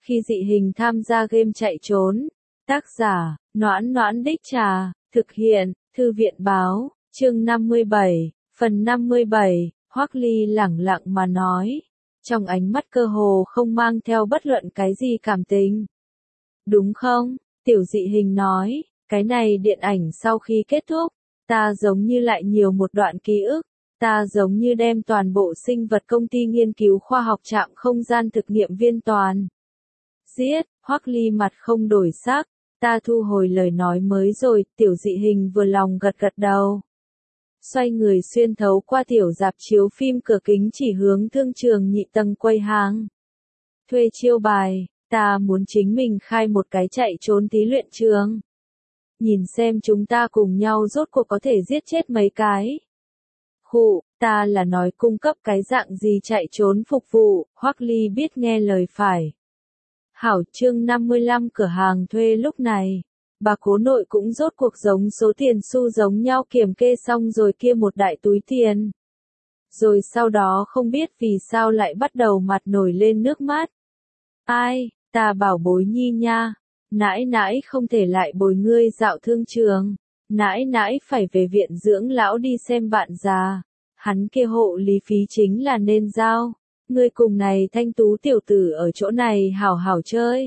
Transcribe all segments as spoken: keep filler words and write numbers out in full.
Khi dị hình tham gia game chạy trốn. Tác giả, Noãn Noãn Đích Trà, thực hiện, Thư viện báo, chương năm mươi bảy, phần năm mươi bảy, Hoắc Ly lẳng lặng mà nói, trong ánh mắt cơ hồ không mang theo bất luận cái gì cảm tình. Đúng không? Tiểu dị hình nói, cái này điện ảnh sau khi kết thúc, ta giống như lại nhiều một đoạn ký ức, ta giống như đem toàn bộ sinh vật công ty nghiên cứu khoa học trạm không gian thực nghiệm viên toàn. Giết, Hoắc Ly mặt không đổi sắc, ta thu hồi lời nói mới rồi, tiểu dị hình vừa lòng gật gật đầu. Xoay người xuyên thấu qua tiểu rạp chiếu phim cửa kính chỉ hướng thương trường nhị tầng quầy hàng. Thuê chiêu bài, ta muốn chính mình khai một cái chạy trốn thí luyện trường. Nhìn xem chúng ta cùng nhau rốt cuộc có thể giết chết mấy cái. Khụ, ta là nói cung cấp cái dạng gì chạy trốn phục vụ, Hoắc Ly biết nghe lời phải. Hảo, chương năm mươi lăm cửa hàng thuê lúc này. Bà cố nội cũng rốt cuộc giống số tiền xu giống nhau kiểm kê xong rồi kia một đại túi tiền. Rồi sau đó không biết vì sao lại bắt đầu mặt nổi lên nước mắt. Ai, ta bảo bối nhi nha, nãi nãi không thể lại bồi ngươi dạo thương trường, nãi nãi phải về viện dưỡng lão đi xem bạn già, hắn kia hộ lý phí chính là nên giao, ngươi cùng này thanh tú tiểu tử ở chỗ này hảo hảo chơi.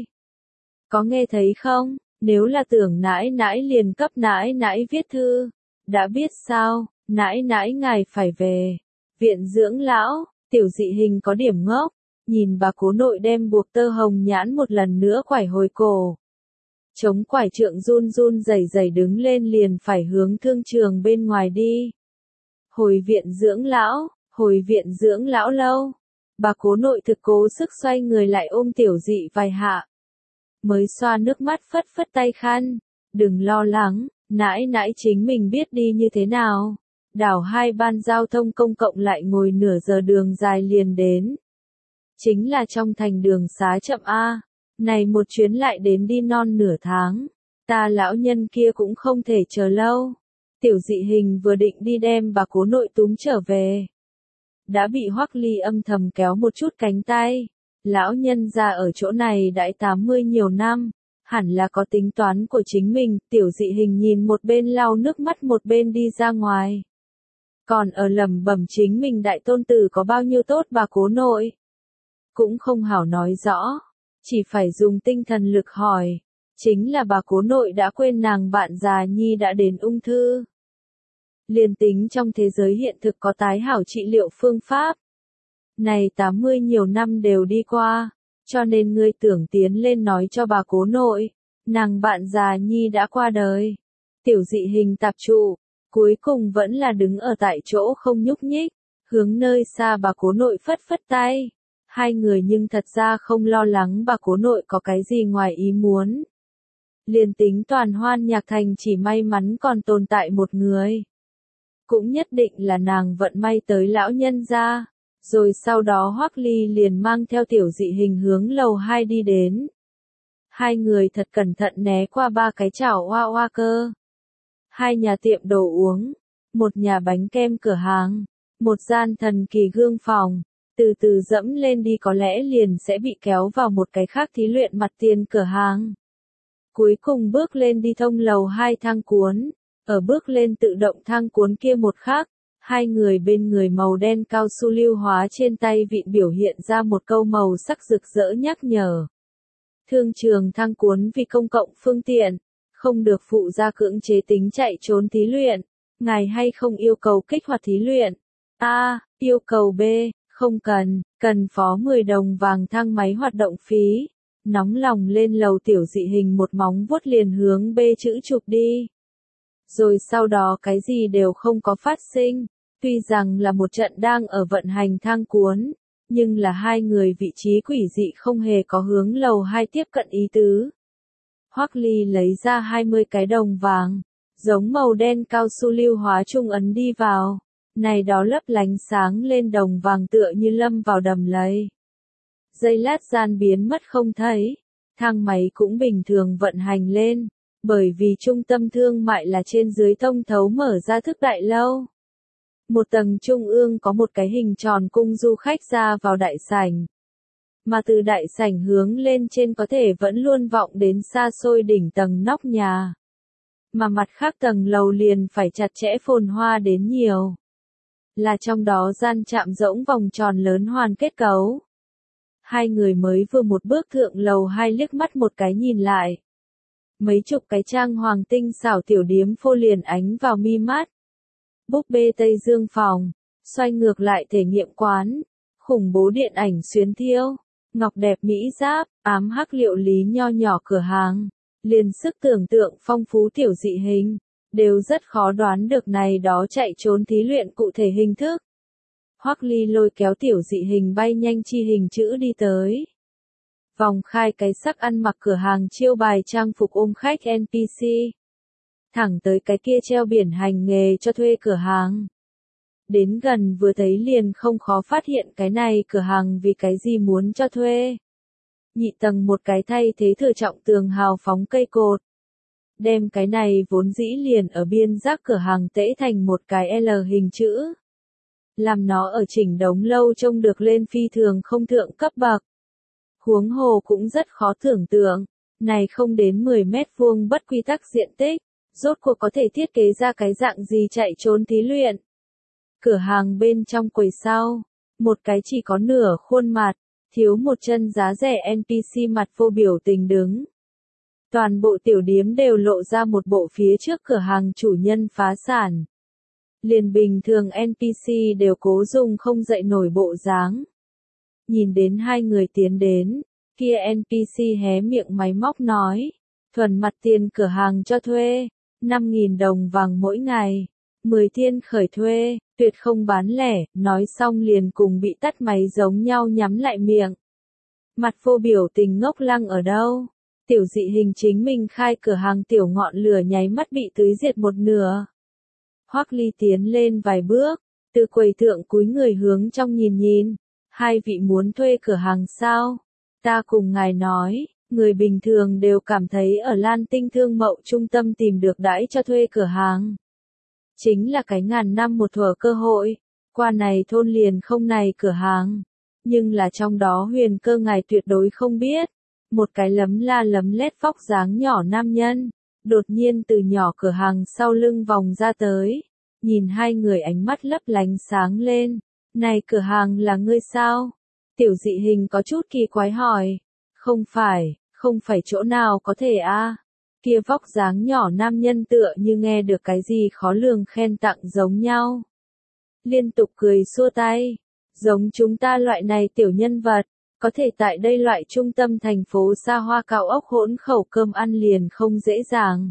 Có nghe thấy không? Nếu là tưởng nãi nãi liền cấp nãi nãi viết thư. Đã biết sao, nãi nãi ngài phải về. Viện dưỡng lão, tiểu dị hình có điểm ngốc. Nhìn bà cố nội đem buộc tơ hồng nhãn một lần nữa quải hồi cổ. Chống quải trượng run run rẩy rẩy đứng lên liền phải hướng thương trường bên ngoài đi. Hồi viện dưỡng lão, hồi viện dưỡng lão lâu. Bà cố nội thực cố sức xoay người lại ôm tiểu dị vài hạ. Mới xoa nước mắt phất phất tay khăn, đừng lo lắng, nãi nãi chính mình biết đi như thế nào. Đảo hai ban giao thông công cộng lại ngồi nửa giờ đường dài liền đến. Chính là trong thành đường xá chậm A, này một chuyến lại đến đi non nửa tháng, ta lão nhân kia cũng không thể chờ lâu. Tiểu dị hình vừa định đi đem bà cố nội túm trở về. Đã bị Hoắc Ly âm thầm kéo một chút cánh tay. Lão nhân ra ở chỗ này đãi tám mươi nhiều năm, hẳn là có tính toán của chính mình, tiểu dị hình nhìn một bên lau nước mắt một bên đi ra ngoài. Còn ở lẩm bẩm chính mình đại tôn tử có bao nhiêu tốt bà cố nội. Cũng không hảo nói rõ, chỉ phải dùng tinh thần lực hỏi, chính là bà cố nội đã quên nàng bạn già nhi đã đến ung thư. Liền tính trong thế giới hiện thực có tái hảo trị liệu phương pháp. Này tám mươi nhiều năm đều đi qua, cho nên ngươi tưởng tiến lên nói cho bà cố nội, nàng bạn già nhi đã qua đời. Tiểu dị hình tạp trụ, cuối cùng vẫn là đứng ở tại chỗ không nhúc nhích, hướng nơi xa bà cố nội phất phất tay. Hai người nhưng thật ra không lo lắng bà cố nội có cái gì ngoài ý muốn. Liền tính toàn hoan nhạc thành chỉ may mắn còn tồn tại một người. Cũng nhất định là nàng vận may tới lão nhân gia. Rồi sau đó Hoắc Ly liền mang theo tiểu dị hình hướng lầu hai đi đến. Hai người thật cẩn thận né qua ba cái chảo hoa hoa cơ. Hai nhà tiệm đồ uống, một nhà bánh kem cửa hàng, một gian thần kỳ gương phòng, từ từ dẫm lên đi có lẽ liền sẽ bị kéo vào một cái khác thí luyện mặt tiền cửa hàng. Cuối cùng bước lên đi thông lầu hai thang cuốn, ở bước lên tự động thang cuốn kia một khác. Hai người bên người màu đen cao su lưu hóa trên tay vịn biểu hiện ra một câu màu sắc rực rỡ nhắc nhở. Thương trường thang cuốn vì công cộng phương tiện, không được phụ gia cưỡng chế tính chạy trốn thí luyện. Ngài hay không yêu cầu kích hoạt thí luyện? A. Yêu cầu B. Không cần, cần phó mười đồng vàng thang máy hoạt động phí. Nóng lòng lên lầu tiểu dị hình một móng vuốt liền hướng B chữ chụp đi. Rồi sau đó cái gì đều không có phát sinh. Tuy rằng là một trận đang ở vận hành thang cuốn, nhưng là hai người vị trí quỷ dị không hề có hướng lầu hai tiếp cận ý tứ. Hoắc Ly lấy ra hai mươi cái đồng vàng, giống màu đen cao su lưu hóa trung ấn đi vào, này đó lấp lánh sáng lên đồng vàng tựa như lâm vào đầm lầy. Giây lát gian biến mất không thấy, thang máy cũng bình thường vận hành lên, bởi vì trung tâm thương mại là trên dưới thông thấu mở ra thức đại lâu. Một tầng trung ương có một cái hình tròn cung du khách ra vào đại sảnh. mà từ đại sảnh hướng lên trên có thể vẫn luôn vọng đến xa xôi đỉnh tầng nóc nhà. Mà mặt khác tầng lầu liền phải chặt chẽ phồn hoa đến nhiều. Là trong đó gian chạm rỗng vòng tròn lớn hoàn kết cấu. Hai người mới vừa một bước thượng lầu hai liếc mắt một cái nhìn lại. Mấy chục cái trang hoàng tinh xảo tiểu điếm phô liền ánh vào mi mắt. Búp bê Tây Dương phòng, xoay ngược lại thể nghiệm quán, khủng bố điện ảnh xuyến thiêu, ngọc đẹp mỹ giáp, ám hắc liệu lý nho nhỏ cửa hàng, liền sức tưởng tượng phong phú tiểu dị hình, đều rất khó đoán được này đó chạy trốn thí luyện cụ thể hình thức. Hoắc Ly lôi kéo tiểu dị hình bay nhanh chi hình chữ đi tới. Vòng khai cái sắc ăn mặc cửa hàng chiêu bài trang phục ôm khách en pê xê. Thẳng tới cái kia treo biển hành nghề cho thuê cửa hàng. Đến gần vừa thấy liền không khó phát hiện cái này cửa hàng vì cái gì muốn cho thuê. Nhị tầng một cái thay thế thừa trọng tường hào phóng cây cột. Đem cái này vốn dĩ liền ở biên giác cửa hàng tễ thành một cái L hình chữ. Làm nó ở chỉnh đống lâu trông được lên phi thường không thượng cấp bậc. Huống hồ cũng rất khó tưởng tượng, này không đến mười mét vuông bất quy tắc diện tích, rốt cuộc có thể thiết kế ra cái dạng gì chạy trốn thí luyện. Cửa hàng bên trong quầy sau, một cái chỉ có nửa khuôn mặt, thiếu một chân giá rẻ en pê xê mặt vô biểu tình đứng. Toàn bộ tiểu điếm đều lộ ra một bộ phía trước cửa hàng chủ nhân phá sản. Liền bình thường en pê xê đều cố dùng không dậy nổi bộ dáng. Nhìn đến hai người tiến đến, kia en pê xê hé miệng máy móc nói, thuần mặt tiền cửa hàng cho thuê, năm nghìn đồng vàng mỗi ngày, mười thiên khởi thuê, tuyệt không bán lẻ, nói xong liền cùng bị tắt máy giống nhau nhắm lại miệng. Mặt vô biểu tình ngốc lăng ở đâu? Tiểu dị hình chính mình khai cửa hàng tiểu ngọn lửa nháy mắt bị tưới diệt một nửa. Hoắc Ly tiến lên vài bước, từ quầy thượng cúi người hướng trong nhìn nhìn. Hai vị muốn thuê cửa hàng sao? Ta cùng ngài nói, người bình thường đều cảm thấy ở Lan Tinh thương mậu trung tâm tìm được đãi cho thuê cửa hàng. Chính là cái ngàn năm một thuở cơ hội, qua này thôn liền không này cửa hàng. Nhưng là trong đó huyền cơ ngài tuyệt đối không biết. Một cái lấm la lấm lét vóc dáng nhỏ nam nhân, đột nhiên từ nhỏ cửa hàng sau lưng vòng ra tới. Nhìn hai người ánh mắt lấp lánh sáng lên. Này cửa hàng là ngươi sao? Tiểu dị hình có chút kỳ quái hỏi. Không phải, không phải chỗ nào có thể a? À? Kia vóc dáng nhỏ nam nhân tựa như nghe được cái gì khó lường khen tặng giống nhau. Liên tục cười xua tay. Giống chúng ta loại này tiểu nhân vật, có thể tại đây loại trung tâm thành phố xa hoa cao ốc hỗn khẩu cơm ăn liền không dễ dàng.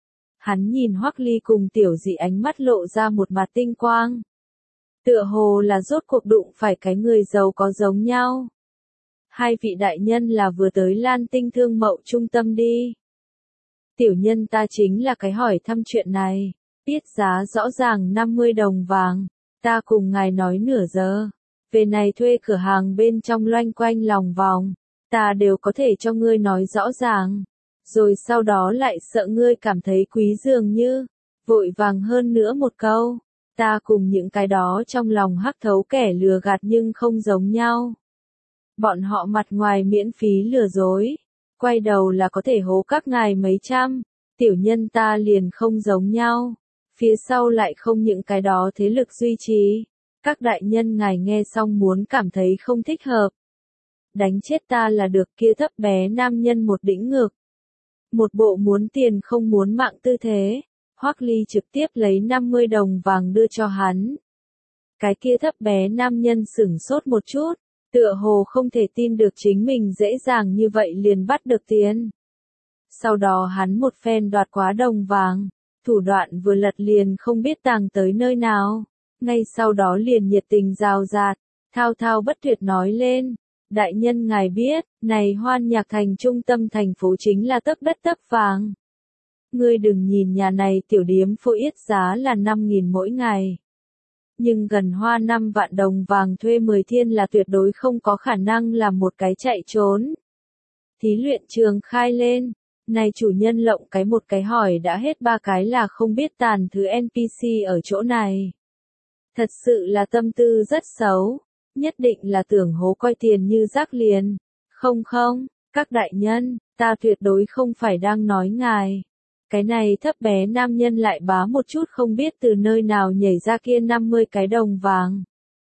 Hắn nhìn Hoắc Ly cùng tiểu dị ánh mắt lộ ra một mặt tinh quang. Tựa hồ là rốt cuộc đụng phải cái người giàu có giống nhau. Hai vị đại nhân là vừa tới Lan Tinh thương mậu trung tâm đi. Tiểu nhân ta chính là cái hỏi thăm chuyện này. Biết giá rõ ràng năm mươi đồng vàng. Ta cùng ngài nói nửa giờ. Về này thuê cửa hàng bên trong loanh quanh lòng vòng. Ta đều có thể cho ngươi nói rõ ràng. Rồi sau đó lại sợ ngươi cảm thấy quý dường như. Vội vàng hơn nữa một câu. Ta cùng những cái đó trong lòng hắc thấu kẻ lừa gạt nhưng không giống nhau. Bọn họ mặt ngoài miễn phí lừa dối. Quay đầu là có thể hố các ngài mấy trăm. Tiểu nhân ta liền không giống nhau. Phía sau lại không những cái đó thế lực duy trì. Các đại nhân ngài nghe xong muốn cảm thấy không thích hợp. Đánh chết ta là được kia thấp bé nam nhân một đĩnh ngực. Một bộ muốn tiền không muốn mạng tư thế. Hoắc Ly trực tiếp lấy năm mươi đồng vàng đưa cho hắn. Cái kia thấp bé nam nhân sửng sốt một chút, tựa hồ không thể tin được chính mình dễ dàng như vậy liền bắt được tiền. Sau đó hắn một phen đoạt quá đồng vàng, thủ đoạn vừa lật liền không biết tàng tới nơi nào. Ngay sau đó liền nhiệt tình rào rạt, thao thao bất tuyệt nói lên. Đại nhân ngài biết, này Hoan Nhạc Thành trung tâm thành phố chính là tấc đất tấc vàng. Ngươi đừng nhìn nhà này tiểu điếm phô yết giá là năm nghìn mỗi ngày. Nhưng gần hoa năm vạn đồng vàng thuê mười thiên là tuyệt đối không có khả năng làm một cái chạy trốn. Thí luyện trường khai lên. Này chủ nhân lộng cái một cái hỏi đã hết ba cái là không biết tàn thứ en pê xê ở chỗ này. Thật sự là tâm tư rất xấu. Nhất định là tưởng hố coi tiền như rác liền. Không không, các đại nhân, ta tuyệt đối không phải đang nói ngài. Cái này thấp bé nam nhân lại bá một chút không biết từ nơi nào nhảy ra kia năm mươi cái đồng vàng.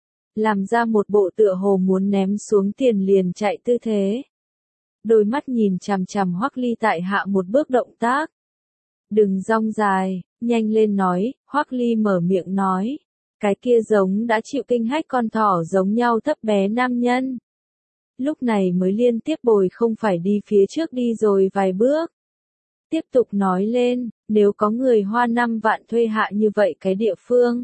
Làm ra một bộ tựa hồ muốn ném xuống tiền liền chạy tư thế. Đôi mắt nhìn chằm chằm Hoắc Ly tại hạ một bước động tác. Đừng rong dài, nhanh lên nói, Hoắc Ly mở miệng nói. Cái kia giống đã chịu kinh hách con thỏ giống nhau thấp bé nam nhân. Lúc này mới liên tiếp bồi không phải đi phía trước đi rồi vài bước. Tiếp tục nói lên, nếu có người hoa năm vạn thuê hạ như vậy cái địa phương.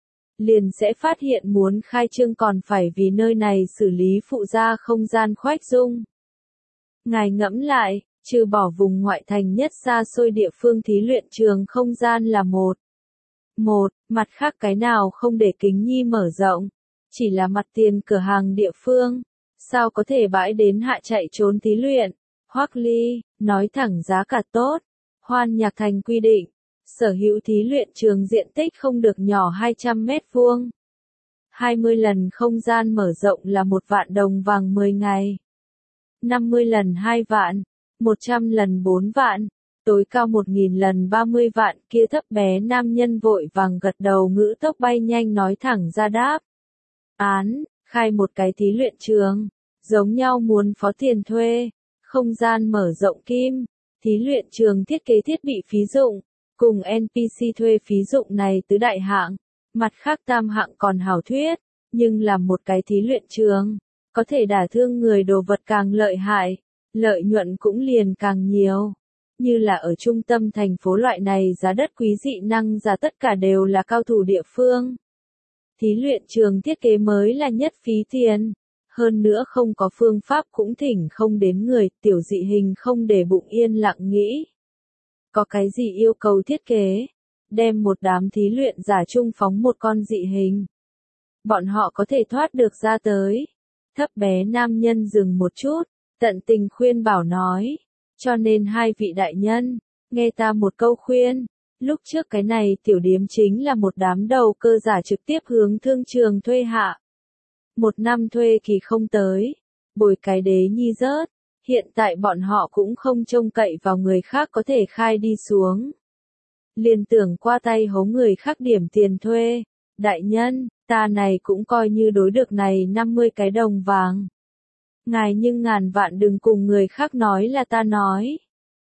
Liền sẽ phát hiện muốn khai trương còn phải vì nơi này xử lý phụ gia không gian khoách dung. Ngài ngẫm lại, trừ bỏ vùng ngoại thành nhất xa xôi địa phương thí luyện trường không gian là một. Một, mặt khác cái nào không để kính nhi mở rộng, chỉ là mặt tiền cửa hàng địa phương, sao có thể bãi đến hạ chạy trốn thí luyện. Hoắc Ly, nói thẳng giá cả tốt, Hoan Nhạc Thành quy định, sở hữu thí luyện trường diện tích không được nhỏ hai trăm mét vuông. hai mươi lần không gian mở rộng là một vạn đồng vàng mười ngày. năm mươi lần hai vạn, một trăm lần bốn vạn, tối cao một nghìn lần ba mươi vạn. Kia thấp bé nam nhân vội vàng gật đầu ngữ tốc bay nhanh nói thẳng ra đáp. Án, khai một cái thí luyện trường, giống nhau muốn phó tiền thuê, không gian mở rộng kim, thí luyện trường thiết kế thiết bị phí dụng, cùng en pê xê thuê phí dụng này tứ đại hạng, mặt khác tam hạng còn hảo thuyết, nhưng làm một cái thí luyện trường, có thể đả thương người đồ vật càng lợi hại, lợi nhuận cũng liền càng nhiều. Như là ở trung tâm thành phố loại này giá đất quý dị năng giả tất cả đều là cao thủ địa phương. Thí luyện trường thiết kế mới là nhất phí tiền. Hơn nữa không có phương pháp cũng thỉnh không đến người, tiểu dị hình không để bụng yên lặng nghĩ. Có cái gì yêu cầu thiết kế? Đem một đám thí luyện giả chung phóng một con dị hình. Bọn họ có thể thoát được ra tới. Thấp bé nam nhân dừng một chút, tận tình khuyên bảo nói. Cho nên hai vị đại nhân, nghe ta một câu khuyên. Lúc trước cái này tiểu điếm chính là một đám đầu cơ giả trực tiếp hướng thương trường thuê hạ. Một năm thuê kỳ không tới, bồi cái đế nhi rớt, hiện tại bọn họ cũng không trông cậy vào người khác có thể khai đi xuống. Liền tưởng qua tay hố người khác điểm tiền thuê, đại nhân, ta này cũng coi như đối được này năm mươi cái đồng vàng. Ngài nhưng ngàn vạn đừng cùng người khác nói là ta nói.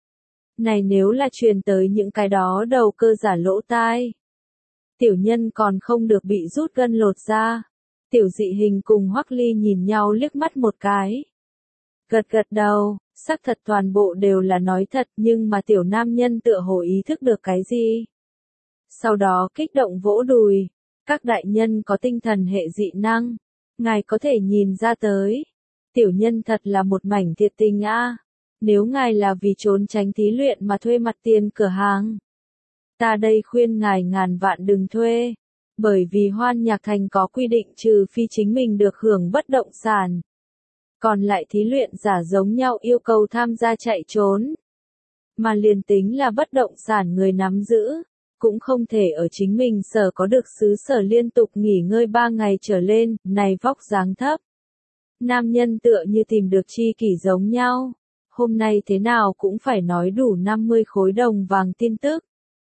Này nếu là truyền tới những cái đó đầu cơ giả lỗ tai. Tiểu nhân còn không được bị rút gân lột ra. Tiểu dị hình cùng Hoắc Ly nhìn nhau liếc mắt một cái. Gật gật đầu, xác thật toàn bộ đều là nói thật nhưng mà tiểu nam nhân tựa hồ ý thức được cái gì. Sau đó kích động vỗ đùi. Các đại nhân có tinh thần hệ dị năng. Ngài có thể nhìn ra tới. Tiểu nhân thật là một mảnh thiệt tình a. Nếu ngài là vì trốn tránh thí luyện mà thuê mặt tiền cửa hàng. Ta đây khuyên ngài ngàn vạn đừng thuê. Bởi vì Hoan Nhạc Thành có quy định trừ phi chính mình được hưởng bất động sản. Còn lại thí luyện giả giống nhau yêu cầu tham gia chạy trốn. Mà liền tính là bất động sản người nắm giữ, cũng không thể ở chính mình sở có được xứ sở liên tục nghỉ ngơi ba ngày trở lên, này vóc dáng thấp. Nam nhân tựa như tìm được chi kỷ giống nhau. Hôm nay thế nào cũng phải nói đủ năm mươi khối đồng vàng tin tức.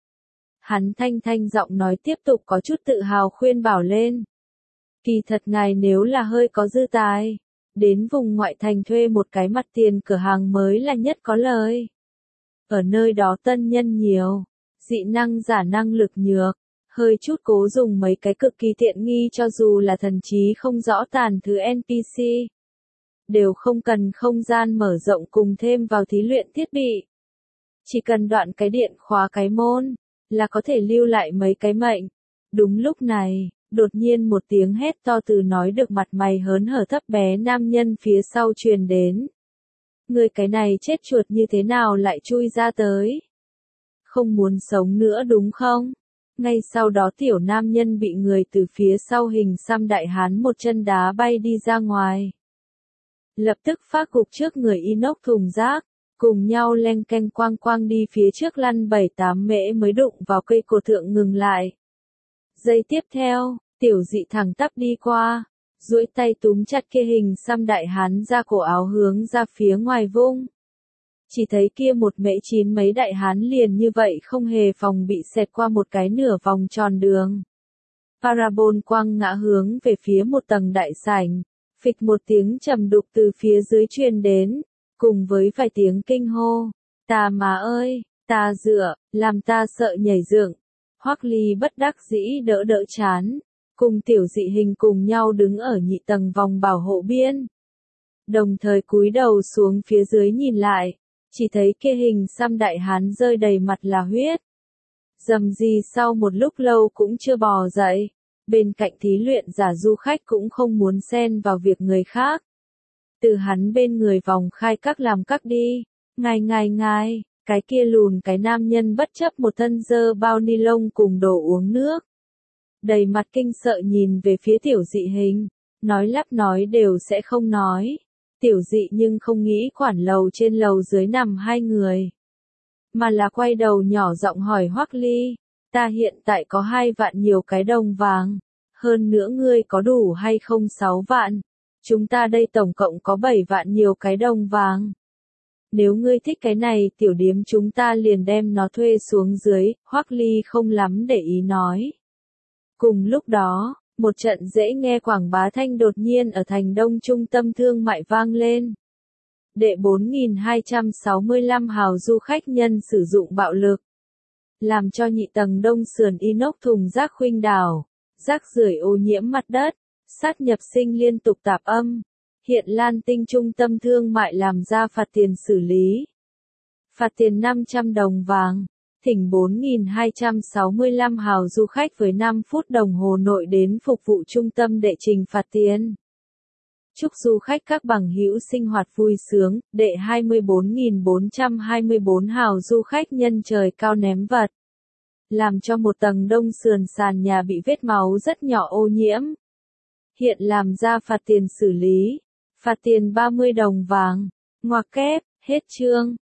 Hắn thanh thanh giọng nói tiếp tục có chút tự hào khuyên bảo lên. Kỳ thật ngài nếu là hơi có dư tài, đến vùng ngoại thành thuê một cái mặt tiền cửa hàng mới là nhất có lời. Ở nơi đó tân nhân nhiều, dị năng giả năng lực nhược, hơi chút cố dùng mấy cái cực kỳ tiện nghi cho dù là thần trí không rõ tàn thứ en pê xê. Đều không cần không gian mở rộng cùng thêm vào thí luyện thiết bị. Chỉ cần đoạn cái điện khóa cái môn, là có thể lưu lại mấy cái mệnh. Đúng lúc này, đột nhiên một tiếng hét to từ nói được mặt mày hớn hở thấp bé nam nhân phía sau truyền đến. Người cái này chết chuột như thế nào lại chui ra tới? Không muốn sống nữa đúng không? Ngay sau đó tiểu nam nhân bị người từ phía sau hình xăm đại hán một chân đá bay đi ra ngoài. Lập tức phát gục trước người inox thùng rác, cùng nhau leng keng quang quang đi phía trước lăn bảy tám mễ mới đụng vào cây cột thượng ngừng lại. Giây tiếp theo, tiểu dị thẳng tắp đi qua, duỗi tay túm chặt kia hình xăm đại hán ra cổ áo hướng ra phía ngoài vung. Chỉ thấy kia một mễ chín mấy đại hán liền như vậy không hề phòng bị xẹt qua một cái nửa vòng tròn đường. Parabol quăng ngã hướng về phía một tầng đại sảnh, phịch một tiếng trầm đục từ phía dưới truyền đến, cùng với vài tiếng kinh hô, ta má ơi, ta dựa, làm ta sợ nhảy dựng. Hoắc Ly bất đắc dĩ đỡ đỡ chán, cùng tiểu dị hình cùng nhau đứng ở nhị tầng vòng bảo hộ biên. Đồng thời cúi đầu xuống phía dưới nhìn lại, chỉ thấy kia hình xăm đại hán rơi đầy mặt là huyết. Dầm gì sau một lúc lâu cũng chưa bò dậy, bên cạnh thí luyện giả du khách cũng không muốn xen vào việc người khác. Từ hắn bên người vòng khai các làm các đi, ngài ngài ngài, cái kia lùn cái nam nhân bất chấp một thân dơ bao ni lông cùng đồ uống nước. Đầy mặt kinh sợ nhìn về phía tiểu dị hình, nói lắp nói đều sẽ không nói. Tiểu dị nhưng không nghĩ quản lầu trên lầu dưới nằm hai người. Mà là quay đầu nhỏ giọng hỏi Hoắc Ly, ta hiện tại có hai vạn nhiều cái đồng vàng, hơn nữa ngươi có đủ hay không sáu vạn, chúng ta đây tổng cộng có bảy vạn nhiều cái đồng vàng. Nếu ngươi thích cái này tiểu điếm chúng ta liền đem nó thuê xuống dưới, Hoắc Ly không lắm để ý nói. Cùng lúc đó, một trận dễ nghe quảng bá thanh đột nhiên ở thành đông trung tâm thương mại vang lên. Đệ bốn nghìn hai trăm sáu mươi lăm hào du khách nhân sử dụng bạo lực. Làm cho nhị tầng đông sườn inox thùng rác khuynh đảo, rác rưởi ô nhiễm mặt đất, sát nhập sinh liên tục tạp âm. Hiện Lan Tinh trung tâm thương mại làm ra phạt tiền xử lý. Phạt tiền năm trăm đồng vàng. Thỉnh bốn nghìn hai trăm sáu mươi lăm hào du khách với năm phút đồng hồ nội đến phục vụ trung tâm đệ trình phạt tiền. Chúc du khách các bằng hữu sinh hoạt vui sướng, đệ hai mươi bốn nghìn bốn trăm hai mươi bốn hào du khách nhân trời cao ném vật. Làm cho một tầng đông sườn sàn nhà bị vết máu rất nhỏ ô nhiễm. Hiện làm ra phạt tiền xử lý. Phạt tiền ba mươi đồng vàng. Ngoặc kép, hết chương.